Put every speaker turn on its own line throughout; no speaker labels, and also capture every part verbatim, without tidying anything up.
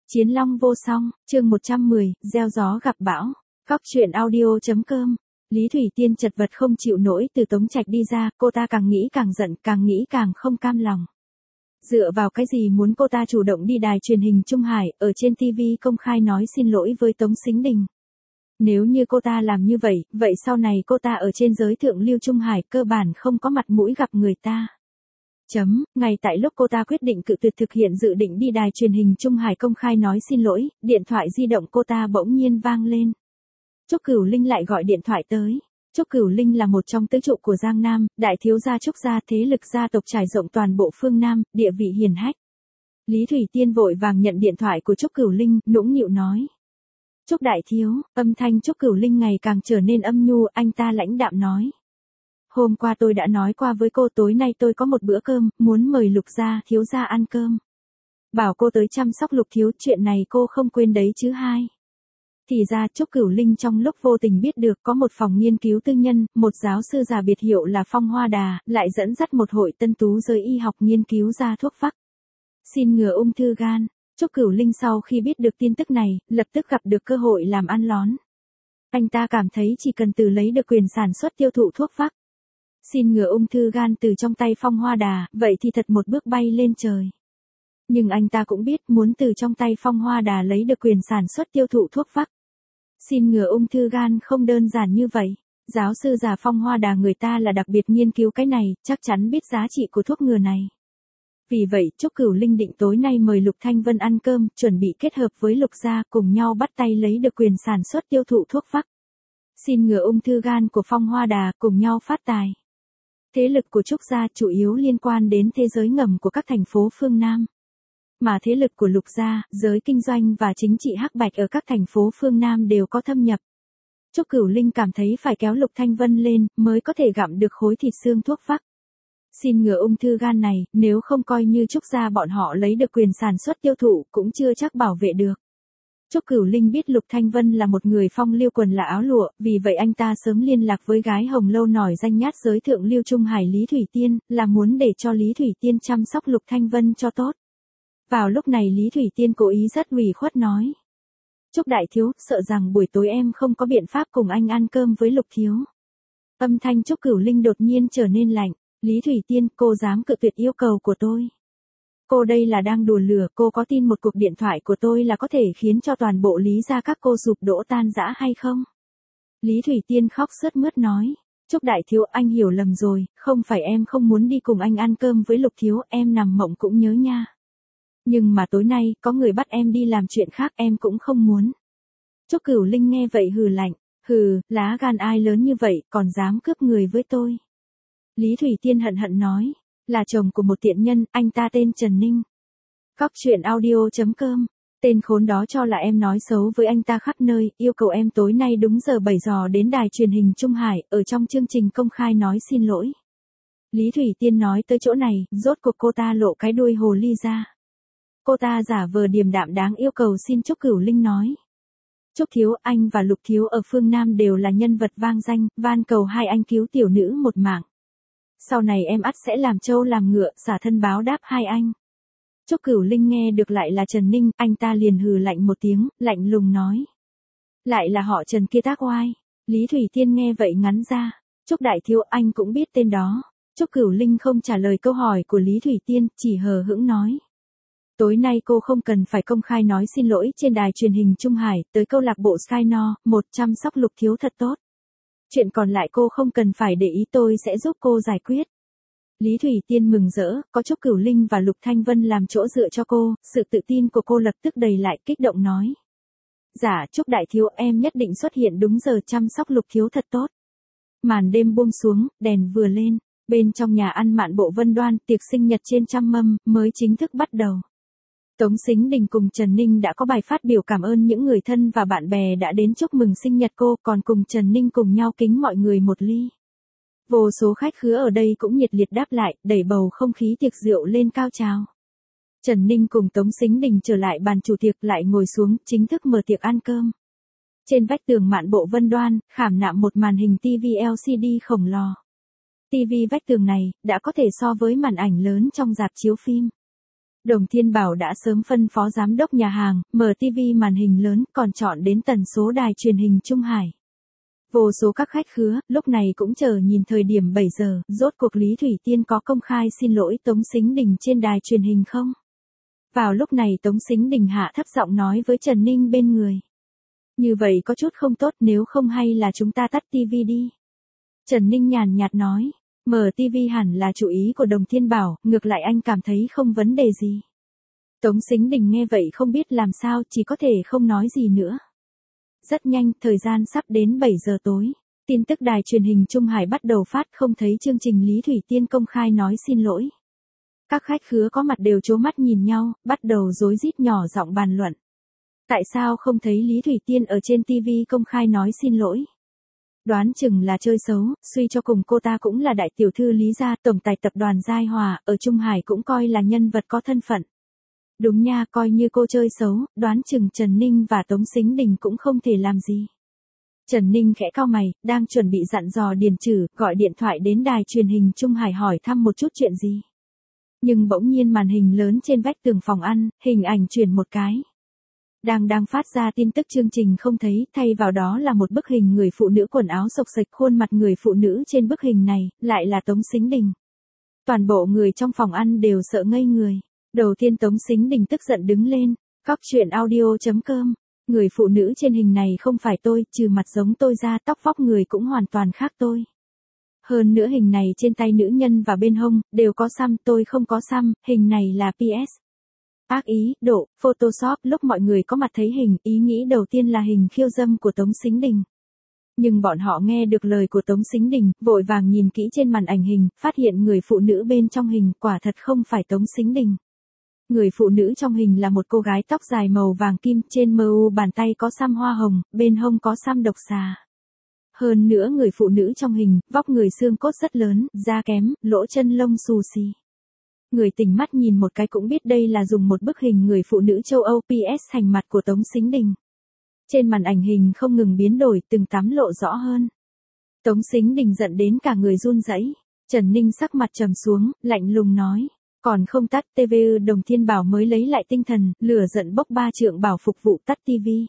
Chiến long vô song, chương một trăm mười, gieo gió gặp bão. Cóc truyện audio.com. Lý Thủy Tiên chật vật không chịu nổi từ Tống Trạch đi ra, cô ta càng nghĩ càng giận, càng nghĩ càng không cam lòng. Dựa vào cái gì muốn cô ta chủ động đi đài truyền hình Trung Hải, ở trên ti vi công khai nói xin lỗi với Tống Sính Đình. Nếu như cô ta làm như vậy, vậy sau này cô ta ở trên giới thượng lưu Trung Hải cơ bản không có mặt mũi gặp người ta. Chấm, ngay tại lúc cô ta quyết định cự tuyệt thực hiện dự định đi đài truyền hình Trung Hải công khai nói xin lỗi, điện thoại di động cô ta bỗng nhiên vang lên. Trúc Cửu Linh lại gọi điện thoại tới. Trúc Cửu Linh là một trong tứ trụ của Giang Nam, đại thiếu gia Trúc gia, thế lực gia tộc trải rộng toàn bộ phương Nam, địa vị hiển hách. Lý Thủy Tiên vội vàng nhận điện thoại của Trúc Cửu Linh, nũng nịu nói. Trúc đại thiếu, âm thanh Trúc Cửu Linh ngày càng trở nên âm nhu, anh ta lãnh đạm nói. Hôm qua tôi đã nói qua với cô, tối nay tôi có một bữa cơm, muốn mời Lục gia, thiếu gia ăn cơm. Bảo cô tới chăm sóc Lục thiếu, chuyện này cô không quên đấy chứ hai. Thì ra Trúc Cửu Linh trong lúc vô tình biết được có một phòng nghiên cứu tư nhân, một giáo sư già biệt hiệu là Phong Hoa Đà, lại dẫn dắt một hội tân tú giới y học nghiên cứu ra thuốc vắc xin ngừa ung thư gan. Trúc Cửu Linh sau khi biết được tin tức này, lập tức gặp được cơ hội làm ăn lón. Anh ta cảm thấy chỉ cần từ lấy được quyền sản xuất tiêu thụ thuốc vắc xin ngừa ung thư gan từ trong tay Phong Hoa Đà, vậy thì thật một bước bay lên trời. Nhưng anh ta cũng biết muốn từ trong tay Phong Hoa Đà lấy được quyền sản xuất tiêu thụ thuốc vắc xin ngừa ung thư gan không đơn giản như vậy. Giáo sư già Phong Hoa Đà người ta là đặc biệt nghiên cứu cái này, chắc chắn biết giá trị của thuốc ngừa này. Vì vậy, Trúc Cửu Linh định tối nay mời Lục Thanh Vân ăn cơm, chuẩn bị kết hợp với Lục gia cùng nhau bắt tay lấy được quyền sản xuất tiêu thụ thuốc vắc xin ngừa ung thư gan của Phong Hoa Đà, cùng nhau phát tài. Thế lực của Trúc gia chủ yếu liên quan đến thế giới ngầm của các thành phố phương Nam. Mà thế lực của Lục gia, giới kinh doanh và chính trị hắc bạch ở các thành phố phương Nam đều có thâm nhập. Trúc Cửu Linh cảm thấy phải kéo Lục Thanh Vân lên, mới có thể gặm được khối thịt xương thuốc vắc xin ngừa ung thư gan này, nếu không coi như Trúc gia bọn họ lấy được quyền sản xuất tiêu thụ, cũng chưa chắc bảo vệ được. Trúc Cửu Linh biết Lục Thanh Vân là một người phong lưu quần là áo lụa, vì vậy anh ta sớm liên lạc với gái hồng lâu nổi danh nhát giới thượng lưu Trung Hải Lý Thủy Tiên, là muốn để cho Lý Thủy Tiên chăm sóc Lục Thanh Vân cho tốt. Vào lúc này Lý Thủy Tiên cố ý rất ủy khuất nói. Trúc đại thiếu, sợ rằng buổi tối em không có biện pháp cùng anh ăn cơm với Lục thiếu. Âm thanh Trúc Cửu Linh đột nhiên trở nên lạnh. Lý Thủy Tiên, cô dám cự tuyệt yêu cầu của tôi. Cô đây là đang đùa lửa, cô có tin một cuộc điện thoại của tôi là có thể khiến cho toàn bộ Lý gia các cô sụp đổ tan rã hay không? Lý Thủy Tiên khóc sướt mướt nói. Trúc đại thiếu, anh hiểu lầm rồi, không phải em không muốn đi cùng anh ăn cơm với Lục thiếu, em nằm mộng cũng nhớ nha. Nhưng mà tối nay, có người bắt em đi làm chuyện khác, em cũng không muốn. Trúc Cửu Linh nghe vậy hừ lạnh. Hừ, lá gan ai lớn như vậy, còn dám cướp người với tôi. Lý Thủy Tiên hận hận nói. Là chồng của một tiện nhân, anh ta tên Trần Ninh. Cóc truyện audio.com. Tên khốn đó cho là em nói xấu với anh ta khắp nơi, yêu cầu em tối nay đúng giờ bảy giờ đến đài truyền hình Trung Hải, ở trong chương trình công khai nói xin lỗi. Lý Thủy Tiên nói tới chỗ này, rốt cuộc cô ta lộ cái đuôi hồ ly ra. Cô ta giả vờ điềm đạm đáng yêu cầu xin Trúc Cửu Linh nói. Trúc thiếu, anh và Lục thiếu ở phương Nam đều là nhân vật vang danh, van cầu hai anh cứu tiểu nữ một mạng. Sau này em ắt sẽ làm trâu làm ngựa, xả thân báo đáp hai anh. Trúc Cửu Linh nghe được lại là Trần Ninh, anh ta liền hừ lạnh một tiếng, lạnh lùng nói. Lại là họ Trần kia tác oai. Lý Thủy Tiên nghe vậy ngắn ra. Trúc đại thiếu, anh cũng biết tên đó. Trúc Cửu Linh không trả lời câu hỏi của Lý Thủy Tiên, chỉ hờ hững nói. Tối nay cô không cần phải công khai nói xin lỗi trên đài truyền hình Trung Hải, tới câu lạc bộ Sky No, một chăm sóc Lục thiếu thật tốt. Chuyện còn lại cô không cần phải để ý, tôi sẽ giúp cô giải quyết. Lý Thủy Tiên mừng rỡ, có Trúc Cửu Linh và Lục Thanh Vân làm chỗ dựa cho cô, sự tự tin của cô lập tức đầy lại, kích động nói. Dạ, Trúc đại thiếu, em nhất định xuất hiện đúng giờ chăm sóc Lục thiếu thật tốt. Màn đêm buông xuống, đèn vừa lên, bên trong nhà ăn Mạn Bộ Vân Đoan, tiệc sinh nhật trên trăm mâm, mới chính thức bắt đầu. Tống Sính Đình cùng Trần Ninh đã có bài phát biểu cảm ơn những người thân và bạn bè đã đến chúc mừng sinh nhật cô, còn cùng Trần Ninh cùng nhau kính mọi người một ly. Vô số khách khứa ở đây cũng nhiệt liệt đáp lại, đẩy bầu không khí tiệc rượu lên cao trào. Trần Ninh cùng Tống Sính Đình trở lại bàn chủ tiệc, lại ngồi xuống, chính thức mở tiệc ăn cơm. Trên vách tường Mạn Bộ Vân Đoan, khảm nạm một màn hình ti vi lờ xê đê khổng lồ. ti vi vách tường này, đã có thể so với màn ảnh lớn trong rạp chiếu phim. Đồng Thiên Bảo đã sớm phân phó giám đốc nhà hàng, mở ti vi màn hình lớn, còn chọn đến tần số đài truyền hình Trung Hải. Vô số các khách khứa, lúc này cũng chờ nhìn thời điểm bảy giờ, rốt cuộc Lý Thủy Tiên có công khai xin lỗi Tống Sính Đình trên đài truyền hình không? Vào lúc này Tống Sính Đình hạ thấp giọng nói với Trần Ninh bên người. Như vậy có chút không tốt, nếu không hay là chúng ta tắt ti vi đi. Trần Ninh nhàn nhạt nói, mở ti vi hẳn là chủ ý của Đồng Thiên Bảo, ngược lại anh cảm thấy không vấn đề gì. Tống Sính Đình nghe vậy không biết làm sao, chỉ có thể không nói gì nữa. Rất nhanh, thời gian sắp đến bảy giờ tối. Tin tức đài truyền hình Trung Hải bắt đầu phát, không thấy chương trình Lý Thủy Tiên công khai nói xin lỗi. Các khách khứa có mặt đều trố mắt nhìn nhau, bắt đầu rối rít nhỏ giọng bàn luận. Tại sao không thấy Lý Thủy Tiên ở trên ti vi công khai nói xin lỗi? Đoán chừng là chơi xấu, suy cho cùng cô ta cũng là đại tiểu thư Lý gia, tổng tài tập đoàn Giai Hòa, ở Trung Hải cũng coi là nhân vật có thân phận. Đúng nha, coi như cô chơi xấu, đoán chừng Trần Ninh và Tống Sính Đình cũng không thể làm gì. Trần Ninh khẽ cau mày, đang chuẩn bị dặn dò Điền Trử, gọi điện thoại đến đài truyền hình Trung Hải hỏi thăm một chút chuyện gì. Nhưng bỗng nhiên màn hình lớn trên vách tường phòng ăn, hình ảnh chuyển một cái. Đang đang phát ra tin tức chương trình không thấy, thay vào đó là một bức hình người phụ nữ quần áo xộc xệch, khuôn mặt người phụ nữ trên bức hình này, lại là Tống Sính Đình. Toàn bộ người trong phòng ăn đều sợ ngây người. Đầu tiên Tống Sính Đình tức giận đứng lên, cóc truyện audio chấm com, người phụ nữ trên hình này không phải tôi, trừ mặt giống tôi ra, tóc vóc người cũng hoàn toàn khác tôi. Hơn nữa hình này trên tay nữ nhân và bên hông, đều có xăm, tôi không có xăm, hình này là pê ét. Ác ý, độ, Photoshop, lúc mọi người có mặt thấy hình, ý nghĩ đầu tiên là hình khiêu dâm của Tống Sính Đình. Nhưng bọn họ nghe được lời của Tống Sính Đình, vội vàng nhìn kỹ trên màn ảnh hình, phát hiện người phụ nữ bên trong hình quả thật không phải Tống Sính Đình. Người phụ nữ trong hình là một cô gái tóc dài màu vàng kim, trên mờ u bàn tay có xăm hoa hồng, bên hông có xăm độc xà. Hơn nữa người phụ nữ trong hình, vóc người xương cốt rất lớn, da kém, lỗ chân lông xù xì. Người tỉnh mắt nhìn một cái cũng biết đây là dùng một bức hình người phụ nữ châu Âu pê ét thành mặt của Tống Sính Đình. Trên màn ảnh hình không ngừng biến đổi, từng tắm lộ rõ hơn. Tống Sính Đình giận đến cả người run rẩy. Trần Ninh sắc mặt trầm xuống, lạnh lùng nói. Còn không tắt, tê vê ư Đồng Thiên Bảo mới lấy lại tinh thần, lửa giận bốc ba trượng bảo phục vụ tắt ti vi.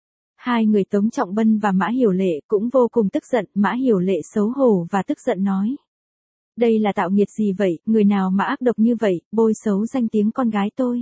Hai người Tống Trọng Bân và Mã Hiểu Lệ cũng vô cùng tức giận, Mã Hiểu Lệ xấu hổ và tức giận nói. Đây là tạo nghiệt gì vậy, người nào mà ác độc như vậy, bôi xấu danh tiếng con gái tôi.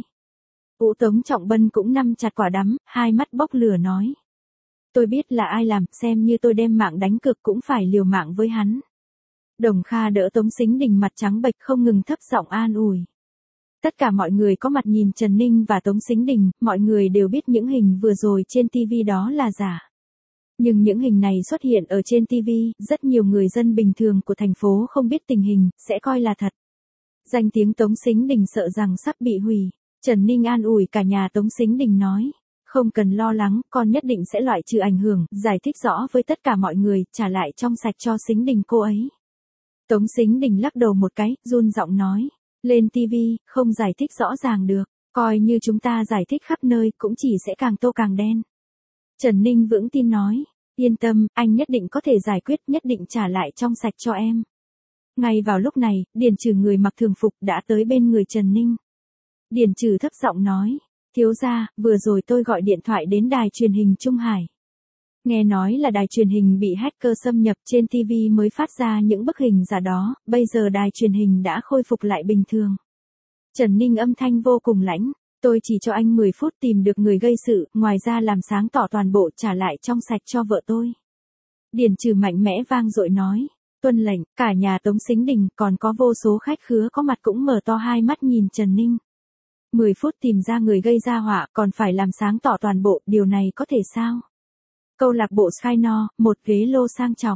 Ú Tống Trọng Bân cũng nắm chặt quả đấm, hai mắt bốc lửa nói. Tôi biết là ai làm, xem như tôi đem mạng đánh cược cũng phải liều mạng với hắn. Đồng Kha đỡ Tống Sính Đình mặt trắng bệch không ngừng thấp giọng an ủi. Tất cả mọi người có mặt nhìn Trần Ninh và Tống Sính Đình, mọi người đều biết những hình vừa rồi trên ti vi đó là giả. Nhưng những hình này xuất hiện ở trên ti vi, rất nhiều người dân bình thường của thành phố không biết tình hình, sẽ coi là thật. Danh tiếng Tống Sính Đình sợ rằng sắp bị hủy. Trần Ninh an ủi cả nhà Tống Sính Đình nói. Không cần lo lắng, con nhất định sẽ loại trừ ảnh hưởng, giải thích rõ với tất cả mọi người, trả lại trong sạch cho Sính Đình cô ấy. Tống Sính Đình lắc đầu một cái, run giọng nói. Lên ti vi, không giải thích rõ ràng được, coi như chúng ta giải thích khắp nơi cũng chỉ sẽ càng tô càng đen. Trần Ninh vững tin nói, yên tâm, anh nhất định có thể giải quyết, nhất định trả lại trong sạch cho em. Ngay vào lúc này, Điền Trừ người mặc thường phục đã tới bên người Trần Ninh. Điền Trừ thấp giọng nói, thiếu gia, vừa rồi tôi gọi điện thoại đến đài truyền hình Trung Hải. Nghe nói là đài truyền hình bị hacker xâm nhập, trên ti vi mới phát ra những bức hình giả đó, bây giờ đài truyền hình đã khôi phục lại bình thường. Trần Ninh âm thanh vô cùng lãnh, tôi chỉ cho anh mười phút tìm được người gây sự, ngoài ra làm sáng tỏ toàn bộ, trả lại trong sạch cho vợ tôi. Điền Trừ mạnh mẽ vang dội nói, tuân lệnh, cả nhà Tống Sính Đình, còn có vô số khách khứa có mặt cũng mở to hai mắt nhìn Trần Ninh. mười phút tìm ra người gây ra họa, còn phải làm sáng tỏ toàn bộ, điều này có thể sao? Câu lạc bộ Skyno, một ghế lô sang trọng.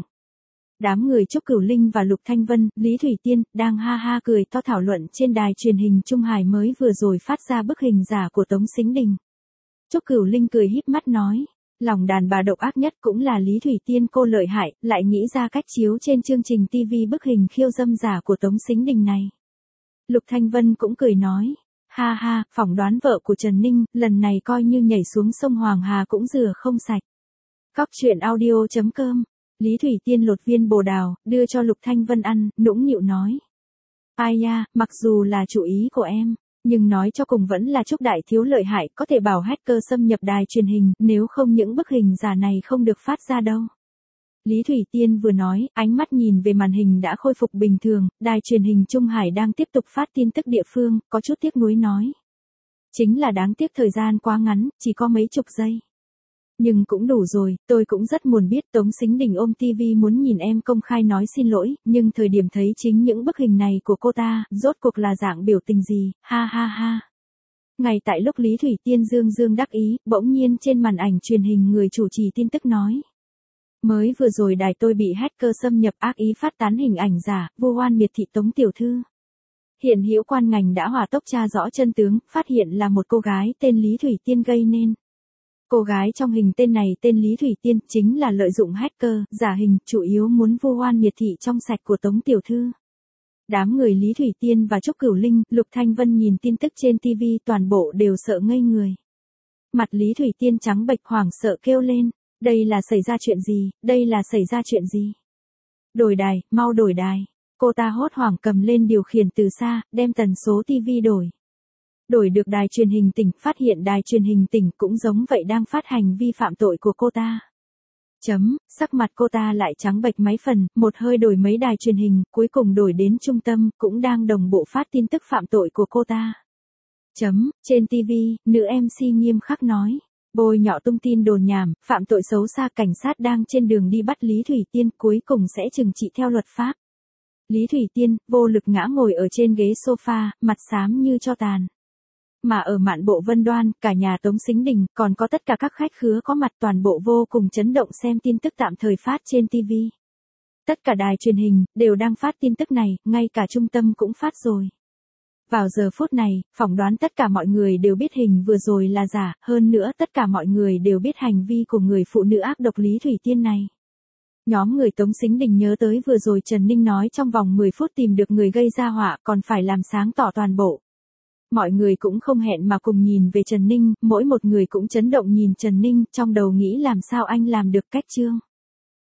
Đám người Trúc Cửu Linh và Lục Thanh Vân, Lý Thủy Tiên, đang ha ha cười to thảo luận trên đài truyền hình Trung Hải mới vừa rồi phát ra bức hình giả của Tống Sính Đình. Trúc Cửu Linh cười híp mắt nói, lòng đàn bà độc ác nhất cũng là Lý Thủy Tiên cô lợi hại, lại nghĩ ra cách chiếu trên chương trình ti vi bức hình khiêu dâm giả của Tống Sính Đình này. Lục Thanh Vân cũng cười nói, ha ha, phỏng đoán vợ của Trần Ninh, lần này coi như nhảy xuống sông Hoàng Hà cũng rửa không sạch. Cóc truyện audio chấm com, Lý Thủy Tiên lột viên bồ đào, đưa cho Lục Thanh Vân ăn, nũng nịu nói. Ai ya, mặc dù là chủ ý của em, Nhưng nói cho cùng vẫn là Trúc Đại Thiếu lợi hại, có thể bảo hacker xâm nhập đài truyền hình, nếu không những bức hình giả này không được phát ra đâu. Lý Thủy Tiên vừa nói, ánh mắt nhìn về màn hình đã khôi phục bình thường, đài truyền hình Trung Hải đang tiếp tục phát tin tức địa phương, có chút tiếc nuối nói. Chính là đáng tiếc thời gian quá ngắn, chỉ có mấy chục giây. Nhưng cũng đủ rồi, tôi cũng rất muốn biết Tống Sính Đình ôm ti vi muốn nhìn em công khai nói xin lỗi, nhưng thời điểm thấy chính những bức hình này của cô ta, rốt cuộc là dạng biểu tình gì, ha ha ha. Ngay tại lúc Lý Thủy Tiên dương dương đắc ý, bỗng nhiên trên màn ảnh truyền hình người chủ trì tin tức nói. Mới vừa rồi đài tôi bị hacker xâm nhập ác ý phát tán hình ảnh giả, vu oan miệt thị Tống tiểu thư. Hiện hữu quan ngành đã hỏa tốc tra rõ chân tướng, phát hiện là một cô gái tên Lý Thủy Tiên gây nên. Cô gái trong hình tên này tên Lý Thủy Tiên chính là lợi dụng hacker, giả hình, chủ yếu muốn vu oan miệt thị trong sạch của Tống tiểu thư. Đám người Lý Thủy Tiên và Trúc Cửu Linh, Lục Thanh Vân nhìn tin tức trên ti vi toàn bộ đều sợ ngây người. Mặt Lý Thủy Tiên trắng bệch hoảng sợ kêu lên, đây là xảy ra chuyện gì, đây là xảy ra chuyện gì. Đổi đài, mau đổi đài. Cô ta hốt hoảng cầm lên điều khiển từ xa, đem tần số ti vi đổi. Đổi được đài truyền hình tỉnh, phát hiện đài truyền hình tỉnh cũng giống vậy đang phát hành vi phạm tội của cô ta. Chấm, sắc mặt cô ta lại trắng bệch mấy phần, một hơi đổi mấy đài truyền hình, cuối cùng đổi đến trung tâm, cũng đang đồng bộ phát tin tức phạm tội của cô ta. Chấm, trên ti vi, nữ em xê nghiêm khắc nói. Bôi nhọ tung tin đồn nhảm, phạm tội xấu xa, cảnh sát đang trên đường đi bắt Lý Thủy Tiên, cuối cùng sẽ trừng trị theo luật pháp. Lý Thủy Tiên, vô lực ngã ngồi ở trên ghế sofa, mặt xám như tro tàn. Mà ở mạn bộ Vân Đoan, cả nhà Tống Sính Đình, còn có tất cả các khách khứa có mặt toàn bộ vô cùng chấn động xem tin tức tạm thời phát trên ti vi. Tất cả đài truyền hình, đều đang phát tin tức này, ngay cả trung tâm cũng phát rồi. Vào giờ phút này, phỏng đoán tất cả mọi người đều biết hình vừa rồi là giả, hơn nữa tất cả mọi người đều biết hành vi của người phụ nữ ác độc Lý Thủy Tiên này. Nhóm người Tống Sính Đình nhớ tới vừa rồi Trần Ninh nói trong vòng mười phút tìm được người gây ra họa, còn phải làm sáng tỏ toàn bộ. Mọi người cũng không hẹn mà cùng nhìn về Trần Ninh, mỗi một người cũng chấn động nhìn Trần Ninh, trong đầu nghĩ làm sao anh làm được cách chương.